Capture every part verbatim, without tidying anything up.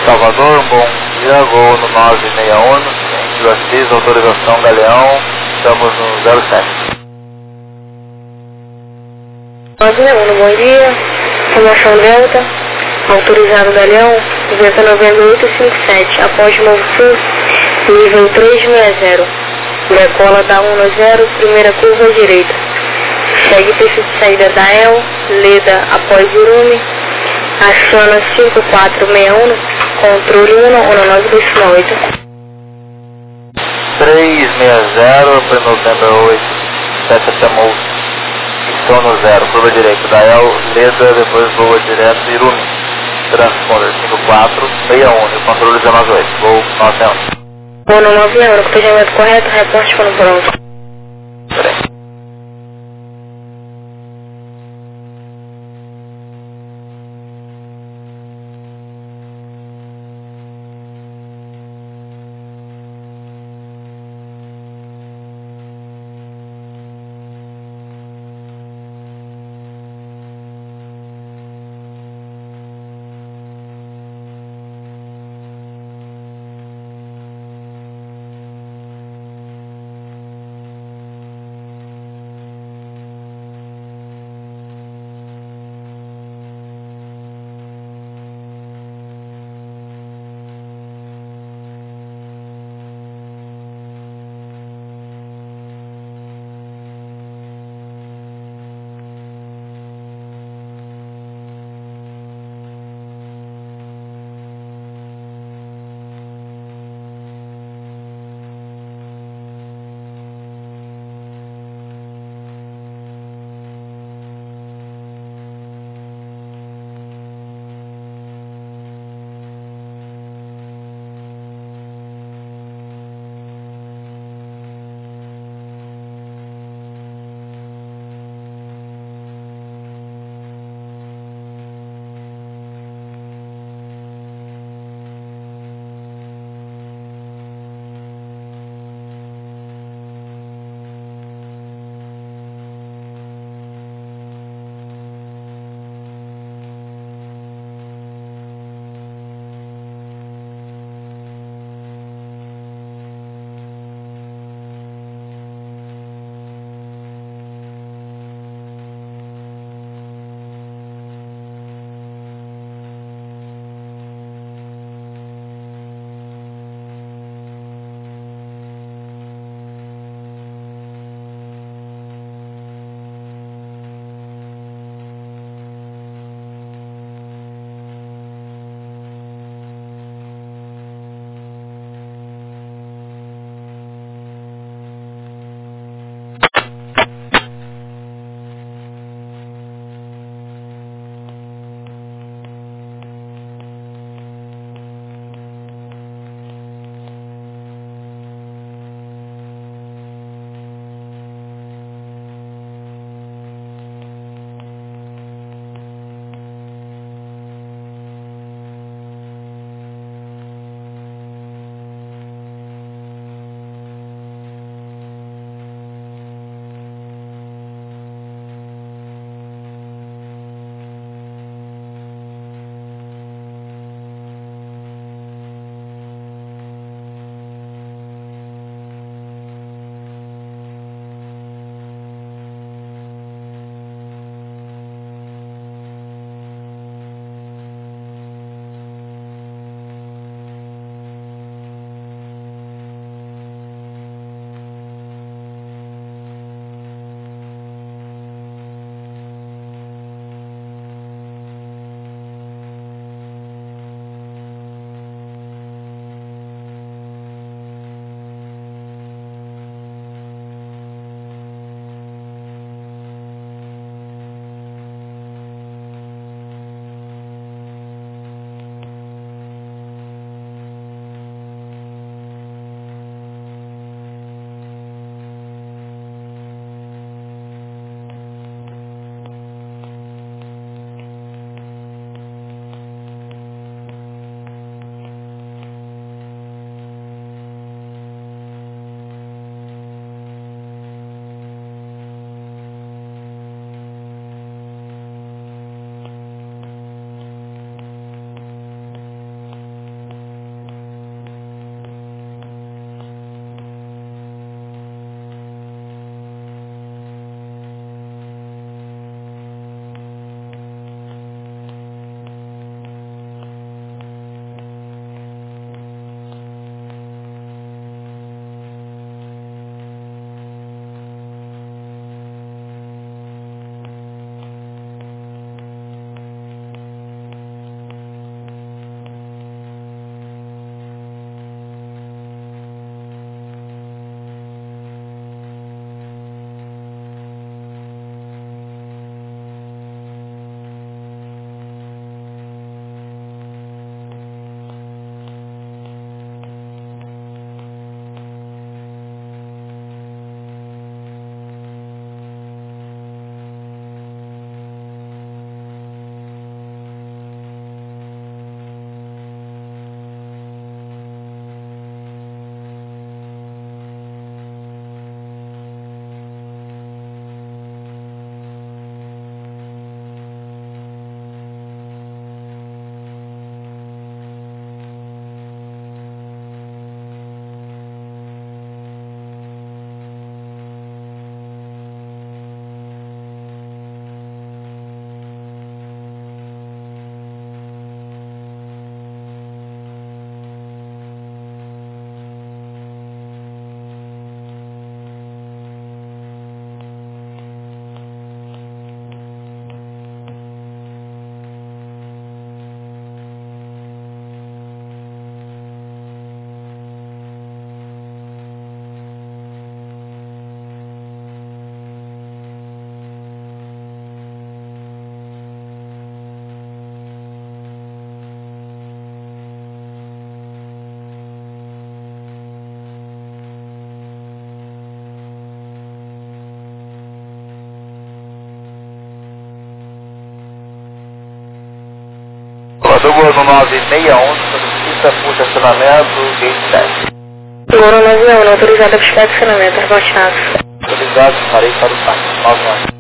Salvador, um bom dia, voo no nove seis um, Vila X, autorização Galeão, estamos no zero sete. nove seis um, bom dia, formação Delta, autorizado Galeão, duzentos e noventa e oito e cinquenta e sete, após Novo Sul, nível três seis zero, decola da um zero, primeira curva à direita, segue pista de saída da E L, Leda após Irume, aciona cinco quatro seis um, controle um um nove dois oito. três seis zero, para novembro oito, sete chamou, estou no zero, curva direita da E L, Leda, depois voa direto Irume, transponder cinco quatro seis um, e o controle dezenove oito, voo nove seis um. Voo no nove seis um, copejamento correto, reporte quando pronto. Peraí. Lua no nove seis um, solicita por estacionamento, gate sete. Lua nove seis um, autorizada para estacionamento, rebaixado. Autorizado, farei para o táxi, nove um.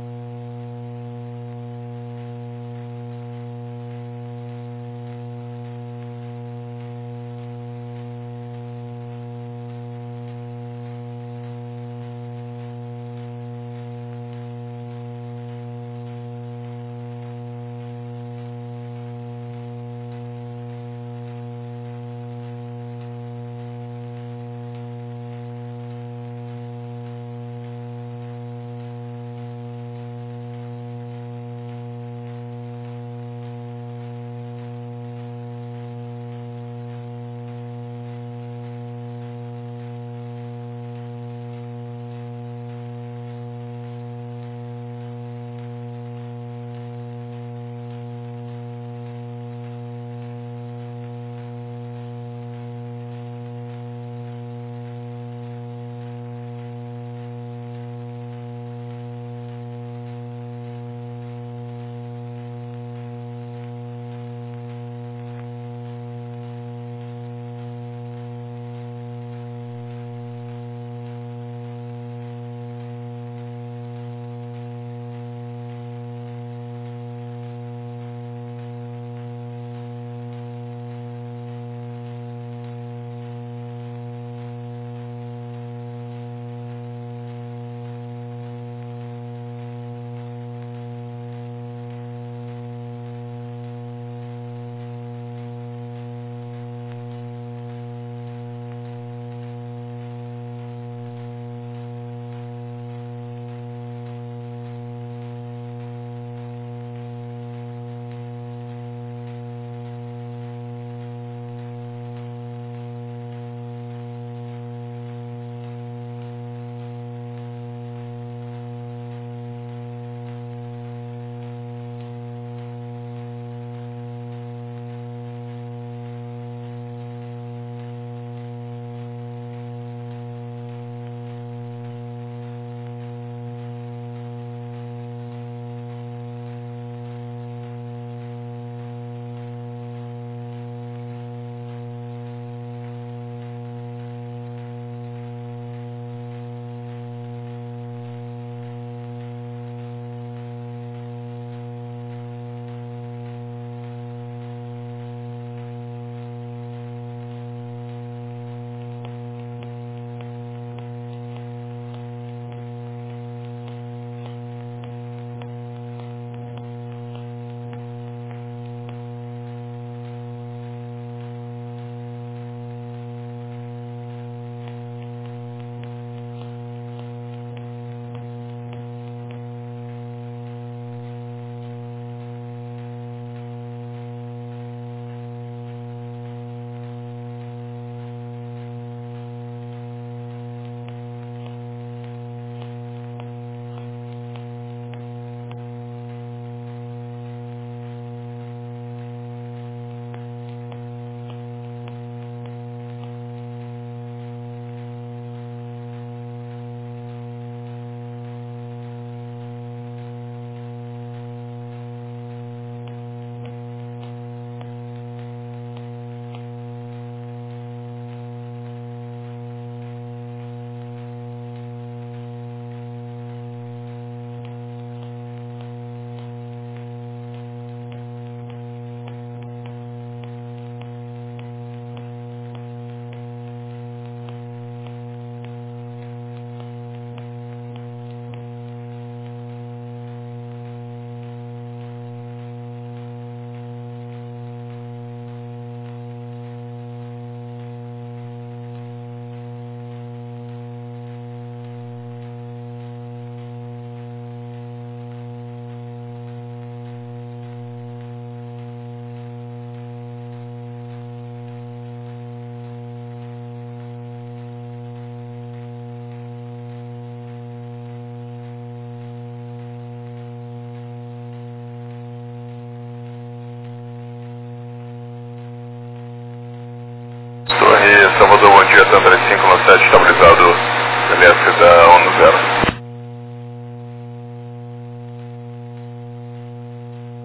Salvador, bom dia, Sandra cinco um sete, estabilizado, M S da um zero.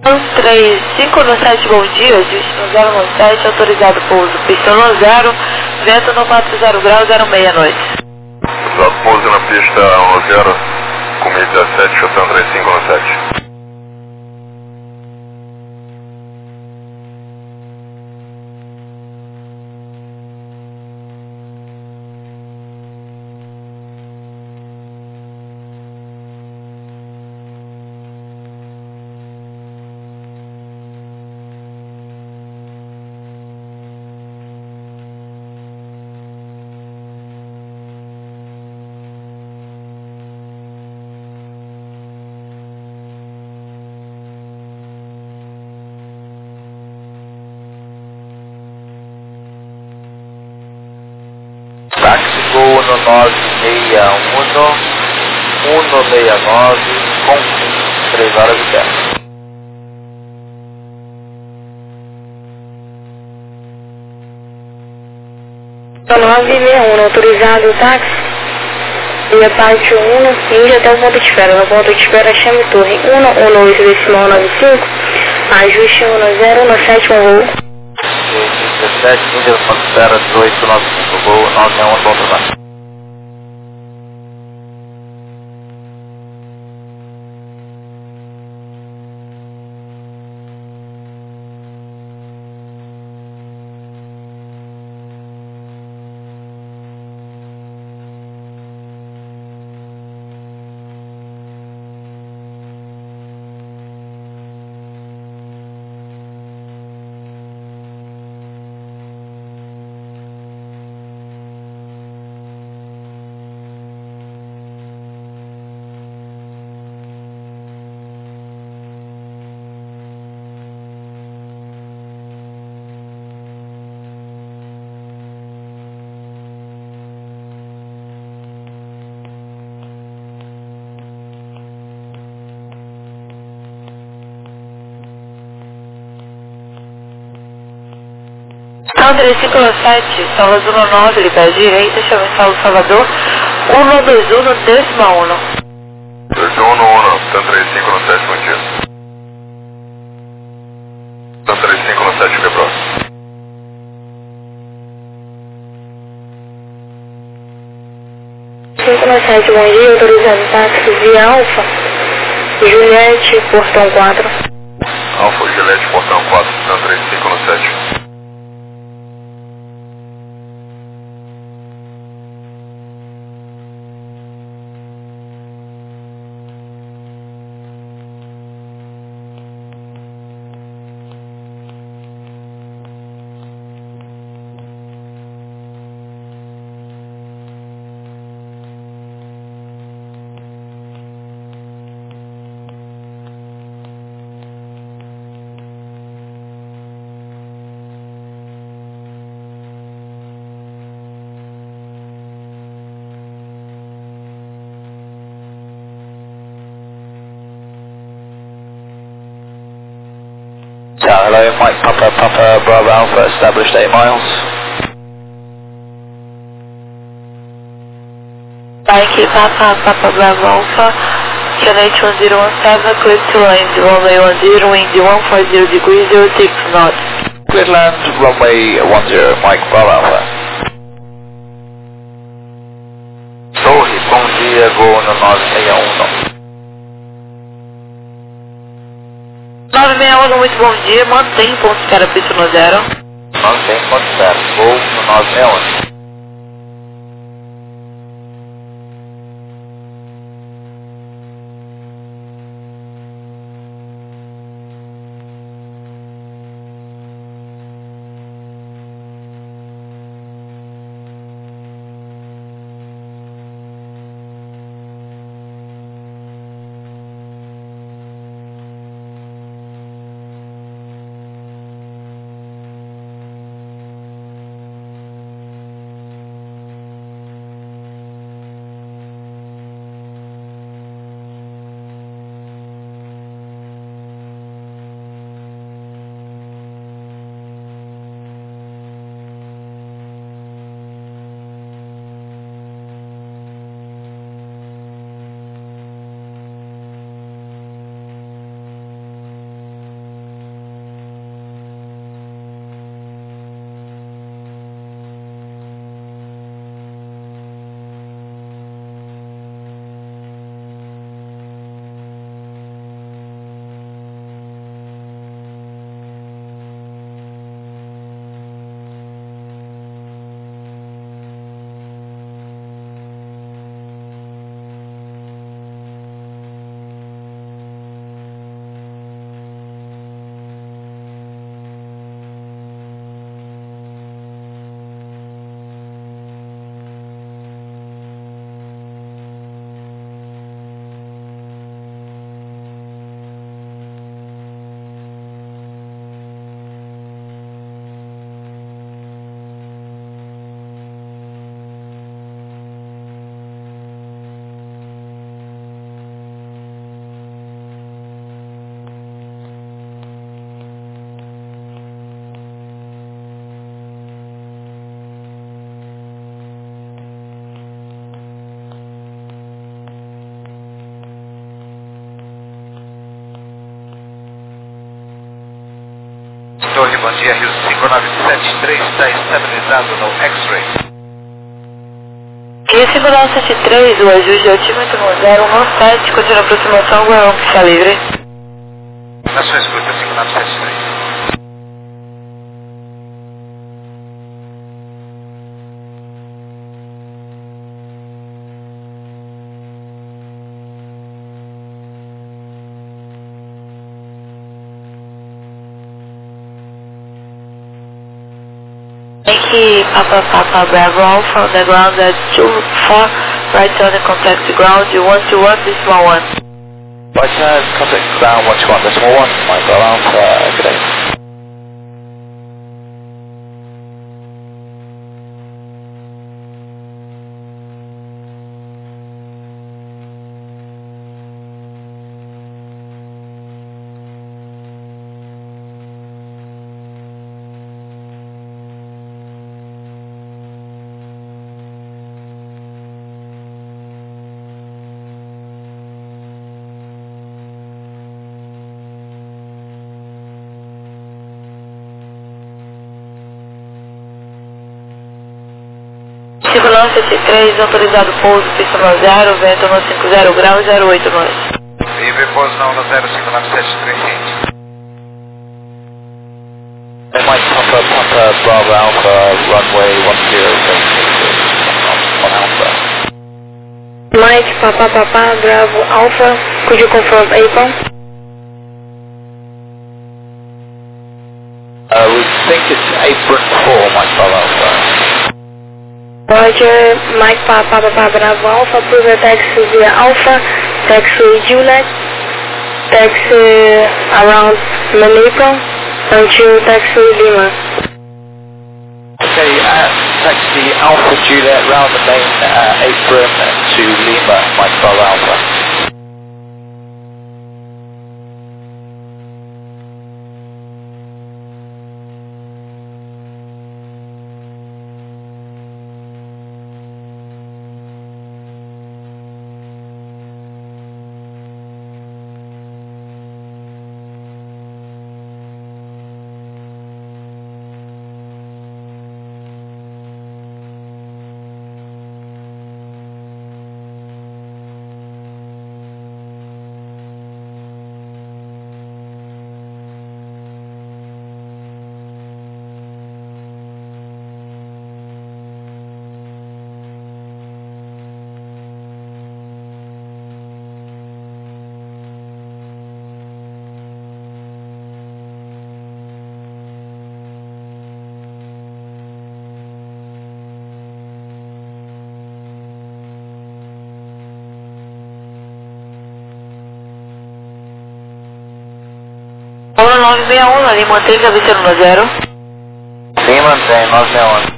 três cinco no sete, bom dia, destino zero no sete, autorizado pouso, pista no zero, vento no quatro zero graus, zero meia noite. Autorizado pouso na pista um zero, com mil e dezessete, chutando três cinco no sete. Táxi Gol no nove seis um, um seis nove, com três horas e dez. nove seis um, autorizado o táxi, via parte um, indo até o ponto de espera, no ponto de espera chame torre um um oito decimal nove cinco, ajuste um zero no sétimo voo. dezessete, nível atmosfera dezoito, nove cinco, voo nove um, ponto nove. São três cinco sete, Salvador nove, pé direita, chama Saulo Salvador, um dois um, décima um. dois um um, São três cinco no sete, bom dia. São três cinco no sete, quebrou. cinco no sete, bom dia, autorizado táxi via Alfa, Juliette, portão quatro. Alfa, Juliette, portão quatro, São três cinco no sete. Yeah, hello, Mike Papa, Papa, Bravo Alpha, established eight miles. Mike Papa, Papa, Bravo Alpha, Connect one zero one seven, clear to land, runway one zero, wind one four zero degrees, zero six knots. Clear land, runway one zero, Mike Bravo Alpha. Torre, bom dia, voo no nove seis um. nove seis um, muito bom dia, mantém ponto de espera, pista no zero. Mantém ponto de espera, voo no nove seis um. bom dia, Rio cinco nove sete três está estabilizado no X-Ray. Rio cinco nove sete três, o ajuste altímetro zero um sete, continua a aproximação, Guarão, pista livre. Na sua escuta, cinco nove sete três. Yankee Papa Papa Bravo Alpha on the ground at two four, right on the contact ground, you one two one, this one one. Right turn, contact ground, one two one, decimal one, Mike Alpha, good day. cinco nove sete três, autorizado pouso, pista no zero, vento no cinco zero grau, zero oito nós. Livre pouso não no zero cinco nove sete três ciente. Mike Papa Papa Bravo Alpha, runway one zero seven one Alpha. Mike Papa Papa Bravo Alpha, could you confirm Apron? Uh, we think it's apron four, Mike Papa Alpha. Roger, Mike Papa Papa Bravo Alpha, approve taxi via Alpha, taxi Juliet, taxi around Manipur until taxi Lima. Okay, uh, taxi Alpha Juliet round the main uh, apron to Lima, Mike Papa Alpha. Paulo nove seis um, ali mantém cabeceira no zero. Sim, mantém, nove seis um.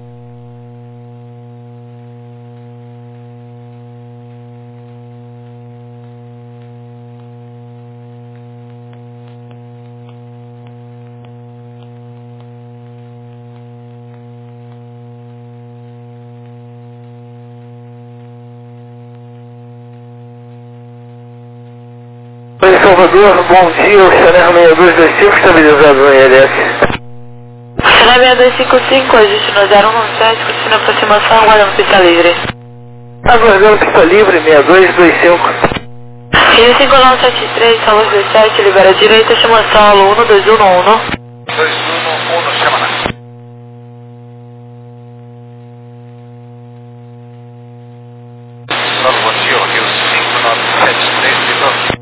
Oi, Salvador, bom dia, o Chanel seis dois dois cinco estabilizado no I L S. Chanel seis dois cinco cinco, ajuste no zero um sete, continua a aproximação, aguardando pista livre. Aguardando pista livre, seis dois dois cinco. Rio cinco nove sete três, solo dezessete, libera a direita, chama solo um dois um um. dois um um, chama na. Solo bom dia, Rio cinco nove sete três, ligou.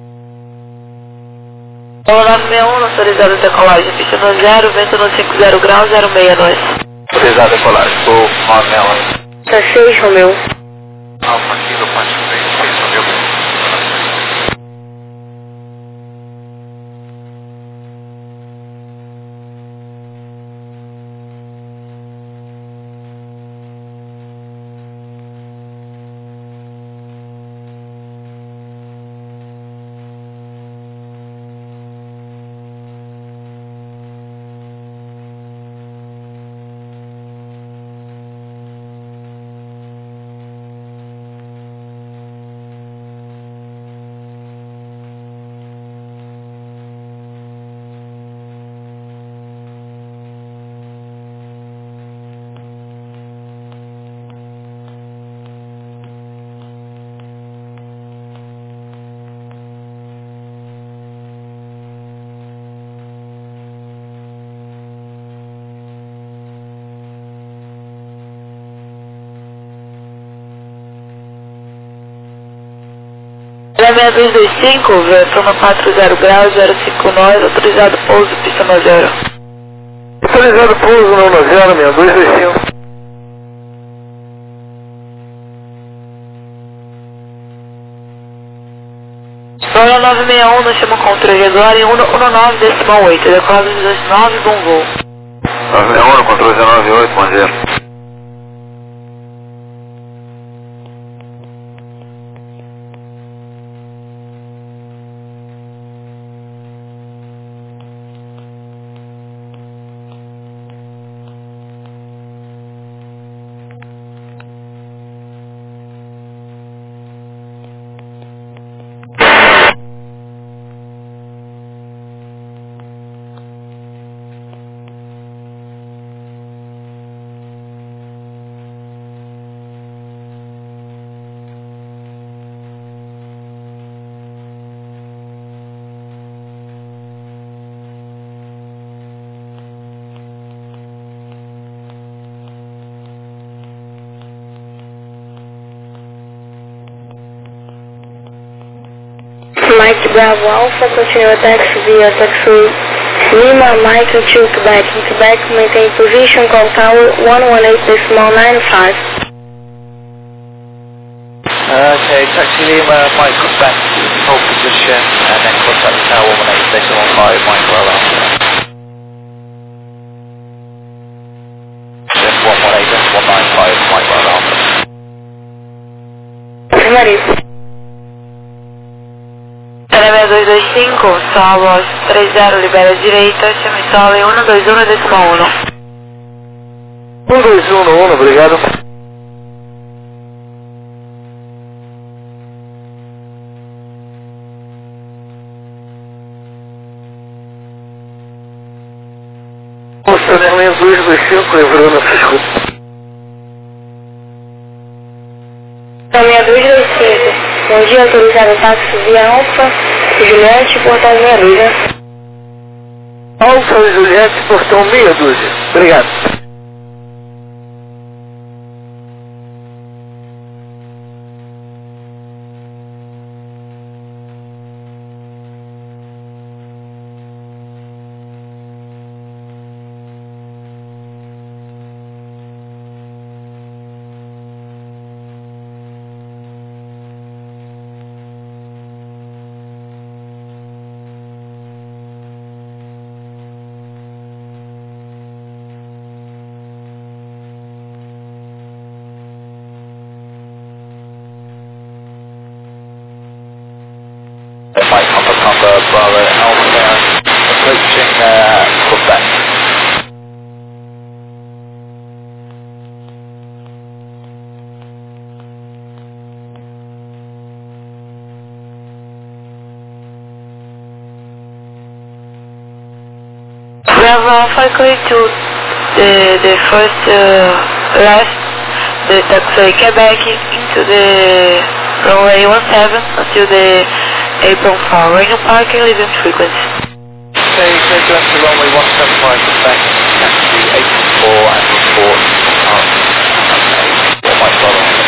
Paulo nove seis um, autorizado a decolagem, pista no zero, vento no cinco zero grau, zero seis nós. Autorizado a decolagem, Gol nove seis um. Tá seis, Romeu. Alfa Kilo quatro três seis, Romeu. seis dois dois cinco, Vertona quatro zero graus, zero cinco nove, autorizado pouso, pista no zero. Autorizado pouso no zero, seis dois dois cinco. História nove seis um, nós chamamos controle regular em um nove decimal oito, decola dois dois nove, bom voo. nove seis um, controle dezenove oito, bom dia. Mike Bravo Alpha, continua taxi via taxi Lima, Mike to Quebec. In Quebec, maintain position, call tower one one eight decimal nine five. Okay, taxi Lima, Mike Quebec, hold position, and then contact the tower one one eight decimal five, Mike Bravo Alpha. Then one one eight decimal nine five, Mike Bravo Alpha. Maris. seis dois dois cinco, Salvos três zero, libera a direita, chama Instala em um dois um decimal um. um dois um no um, obrigado. Posicionamento dois dois cinco, lembrando a escuta. seis dois dois cinco. Bom dia, autorizado táxi via Alfa, Juliette, portão meia dúzia. Alfa Juliette, portão meia dúzia. Obrigado. Mike Papa Papa Bravo Alpha, approaching uh, Quebec. Bravo Alpha, going to the, the first uh, left, the taxi Quebec into the runway one seven until the apron four. Radio parking, leaving frequency. Okay, clear to enter runway one seven five Quebec, taxi eight four and report. Okay, Mike Bravo Alpha.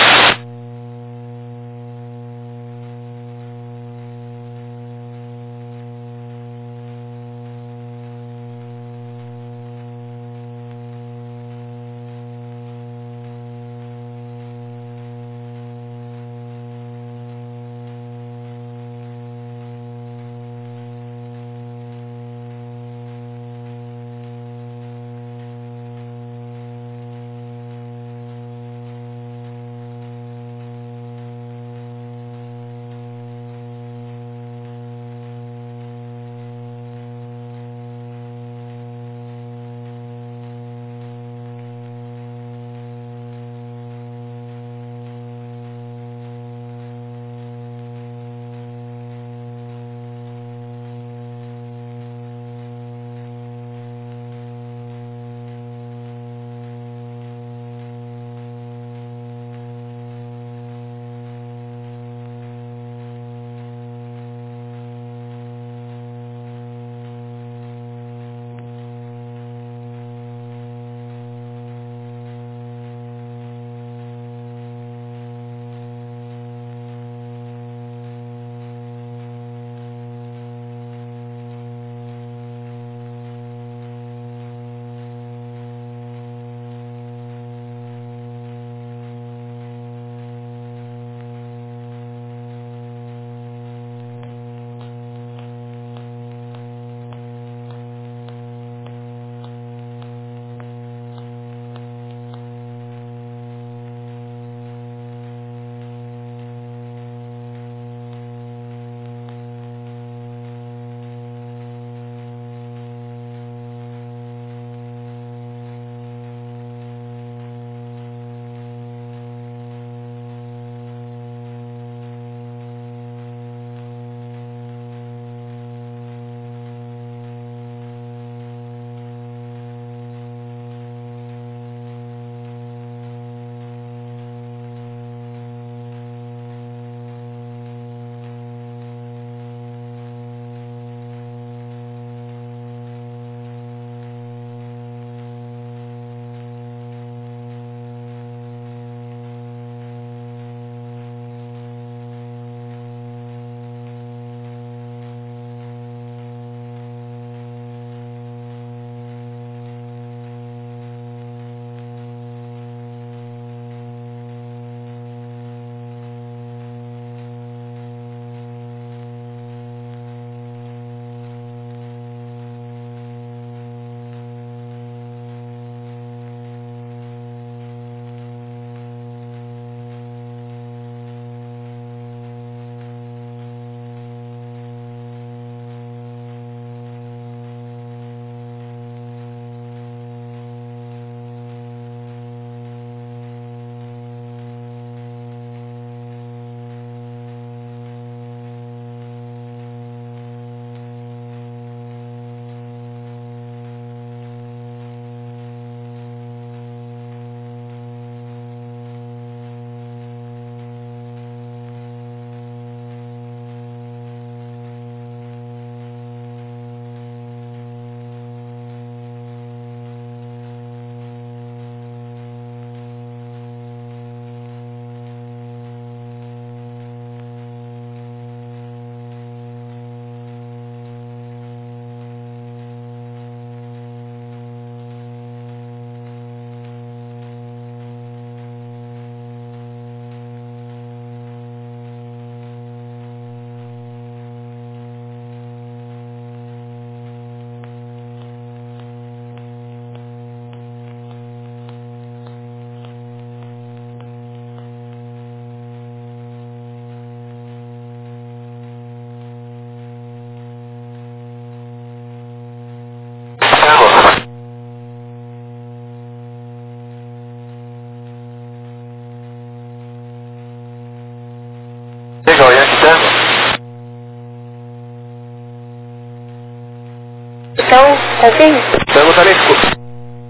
Então, confirme. Perguntarei, escuta.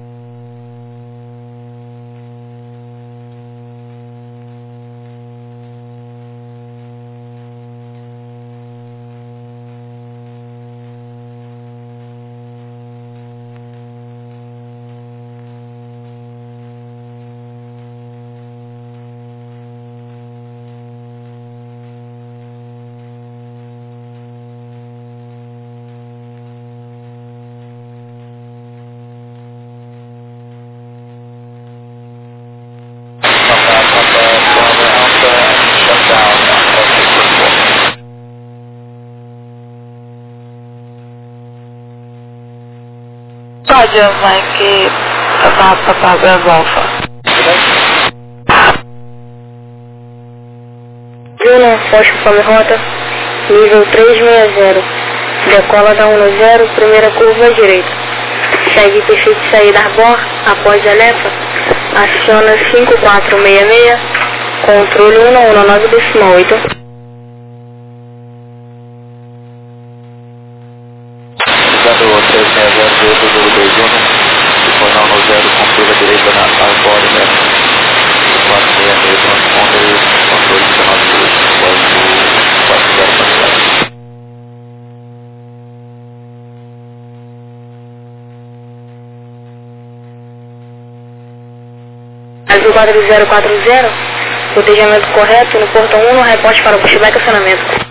Roger, Mike, Papa, Papa, Bravo Alpha. Juno, Foz conforme rota, nível trezentos e sessenta. Decola da um zero, primeira curva à direita. Segue perfeito de saída Arbor, após a Lefa, aciona cinco quatro seis seis, controle um um nove decimal oito. Usando três seis zero dois zero dois um, depois não no zero, controle a direita na Arbor, né? quatro seis seis, transponder, controle dezenove dois, depois do quatro zero quatro zero. Azul quatro zero quatro zero, protejamento correto no portão um, reporte para o pushback e acionamento.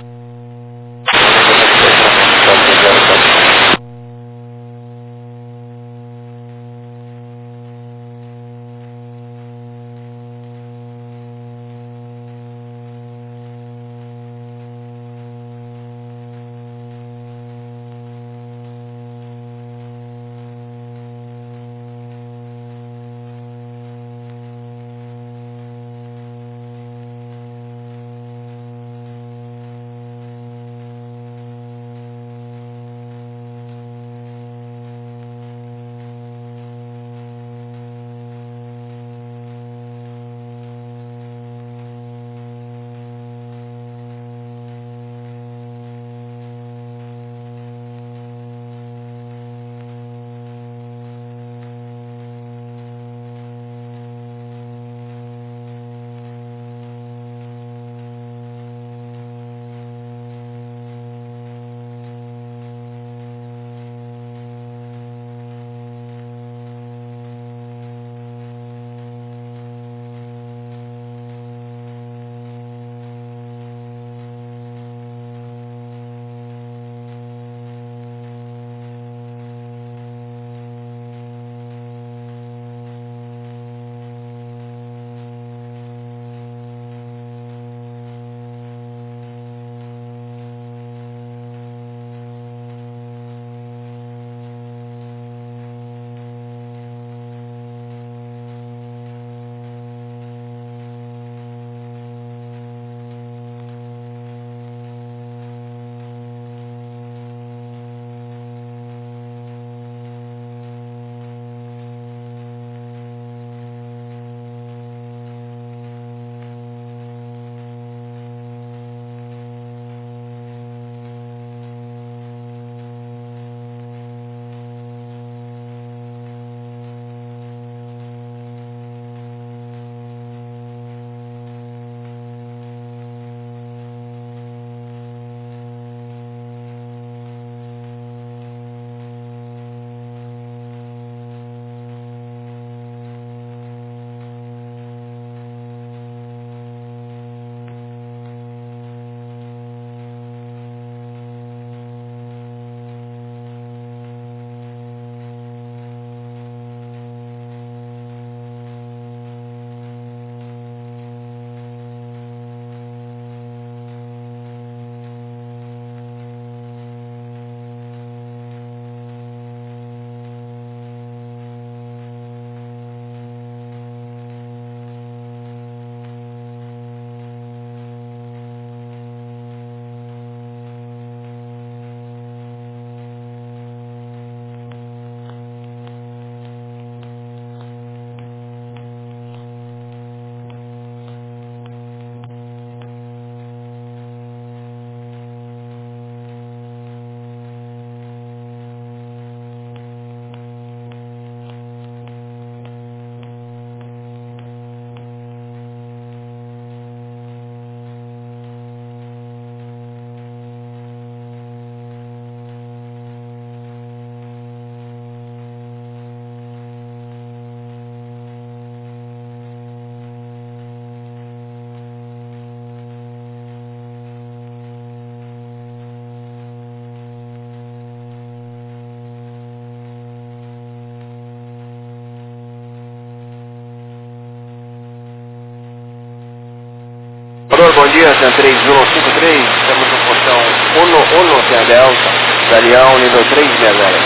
dia, San três um cinco três, estamos no portão um um, T A Delta, Galeão, nível três seis zero.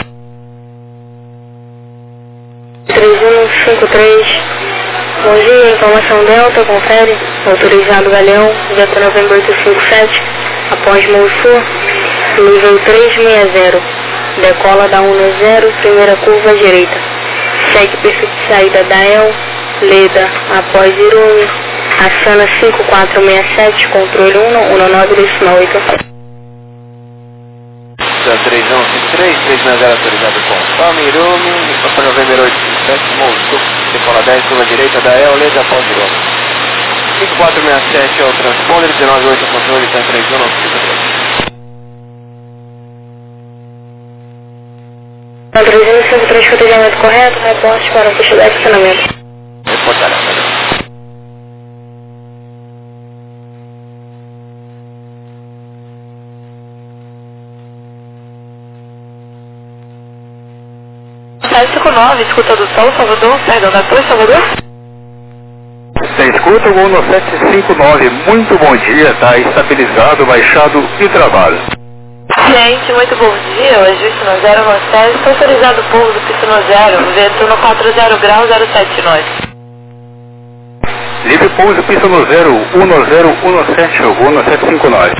três um cinco três, bom dia, informação Delta, confere, autorizado Galeão, Delta Novembro oito cinco sete, após Monsul, nível três seis zero, decola da um zero, primeira curva à direita, segue perfil de saída da El, Leda, após Irume, aciona cinco quatro seis sete, controle um um nove decimal oito. três um cinco três, três seis zero autorizado com Palme, Irume, Papa Novembro oito cinco sete, Monsul, decola dez, curva direita da El, Leda, após Irume. cinco quatro seis sete é o transponder, dezenove oito controle, San três um cinco três. três um cinco três, fotografamento correto, reporte para o pista de acionamento. Reportará. sete cinco nove, escuta do Sol, Salvador, perdão, da Torre, Salvador. Você escuta o voo no sete cinco nove, muito bom dia, tá estabilizado, baixado e travado. Gente, muito bom dia, hoje o Pistino Zero Rostes, foi autorizado o pouso do Pistino Zero, vento no quatro zero grau zero sete nós. Livre pouso, pista no zero um zero um sete, o voo no sete cinco nove.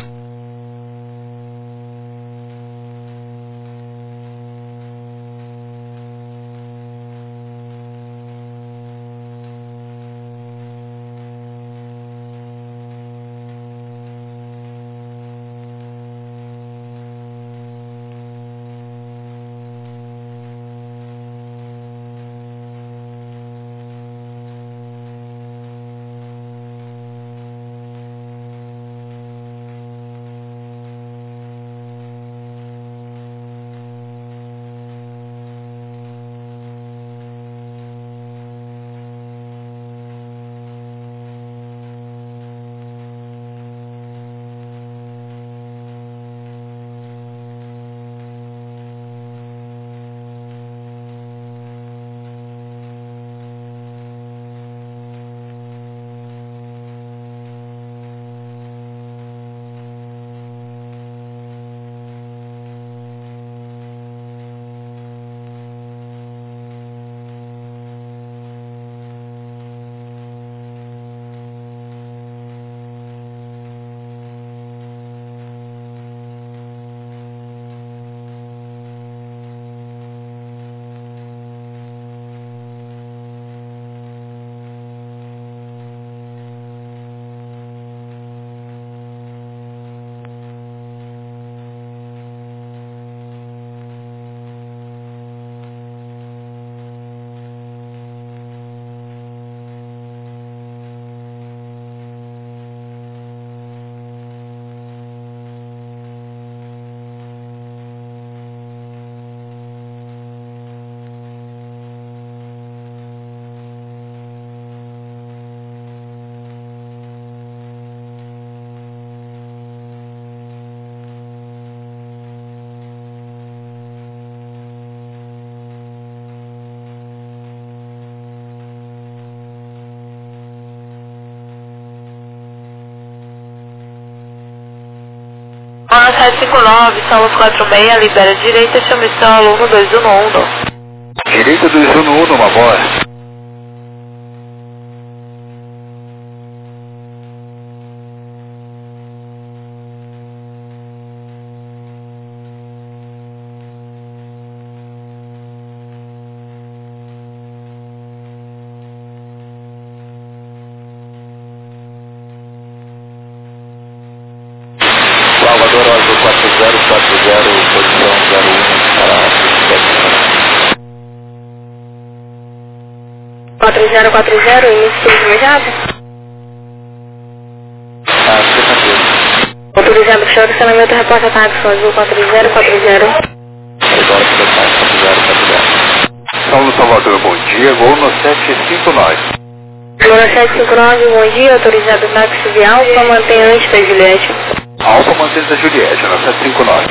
Ana sete cinco nove, Salvos quatro seis, libera direita, chama estalo um dois um um. Direita dois um um, uma boa. Salvador, Oslo quatro zero quatro zero, posição zero um para quatro zero quatro zero, início de imediato. Ah, sexta-feira. Autorizado o show do acionamento, reporta táxi azul quatro zero quatro zero. Agora para quatro zero quatro zero. Saulo Salvador, bom dia, voo no sete cinco nove. Voo no sete cinco nove, bom dia, autorizado o táxi de Alfa, mantém antes da Juliette. Alfa mantém da Juliette, no sete cinco nove.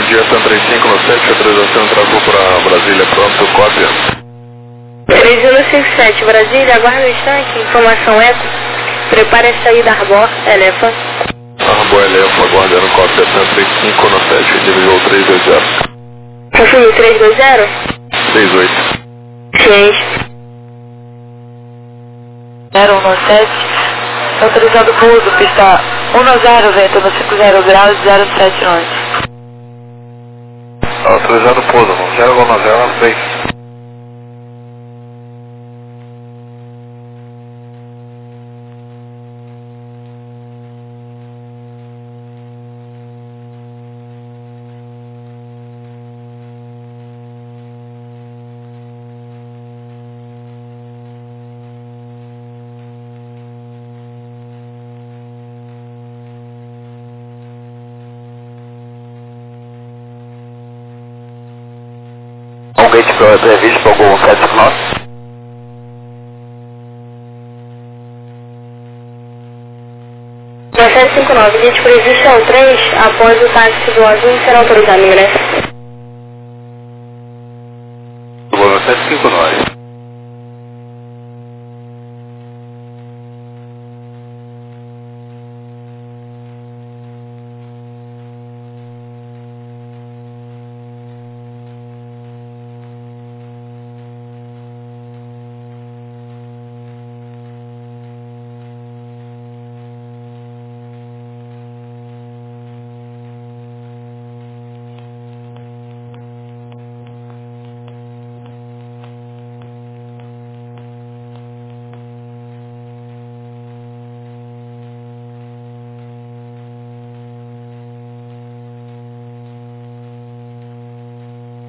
dia, Sandra cinco no sete, autorização travou para Brasília, pronto, cópia. três um cinco sete, Brasília, aguarda um instante, informação eco. Prepare a saída Arbor, Elefa. Arbor, Elefa, aguardando cópia, Sandra cinco no sete, divisor três dois zero. Confirme três dois zero? seis oito. Ciente. zero um no sete, autorizado pouso, pista um no zero, vento no cinco zero graus, zero sete norte. Autorizado pouso, no zero um zero três. Um gate para o previsto para o Gol sete cinco nove. sete cinco nove, gate previsto é o três, após o táxi do azul será autorizado o ingresso. Gol sete cinco nove.